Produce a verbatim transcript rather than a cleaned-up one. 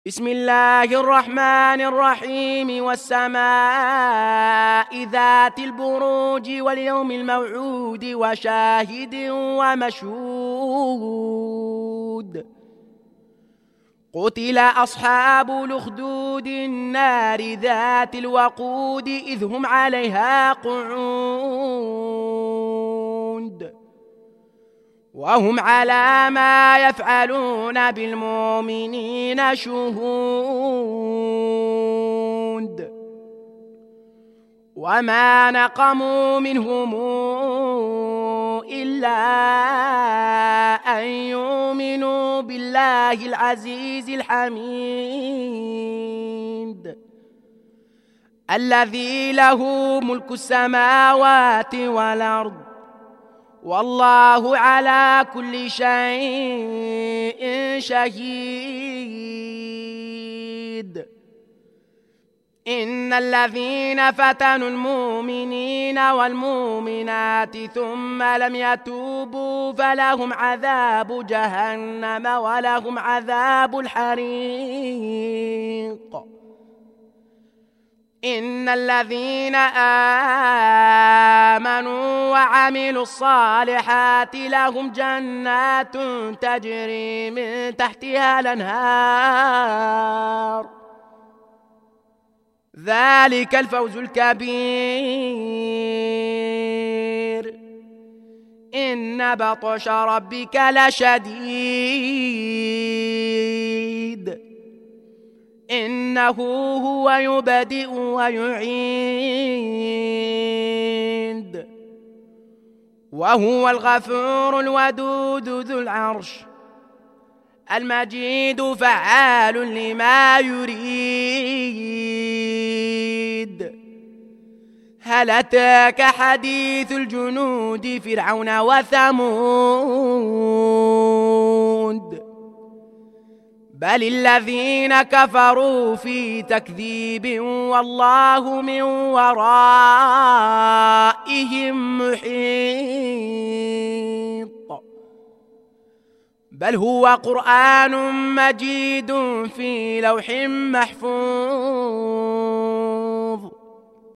بسم الله الرحمن الرحيم. والسماء ذات البروج واليوم الموعود وشاهد ومشهود. قتل أصحاب الأخدود النار ذات الوقود إذ هم عليها قعود وهم على ما يفعلون بالمؤمنين شهود. وما نقموا منهم إلا أن يؤمنوا بالله العزيز الحميد الذي له ملك السماوات والأرض والله على كل شيء شهيد. إن الذين فتنوا المؤمنين والمؤمنات ثم لم يتوبوا فلهم عذاب جهنم ولهم عذاب الحريق. إن الذين آمنوا وعملوا الصالحات لهم جنات تجري من تحتها الأنهار ذلك الفوز الكبير. إن بطش ربك لشديد إنه هو يبدئ ويعيد وهو الغفور الودود ذو العرش المجيد فعال لما يريد. هل أتاك حديث الجنود فرعون وثمود بل الذين كفروا في تكذيب والله من ورائهم محيط. بل هو قرآن مجيد في لوح محفوظ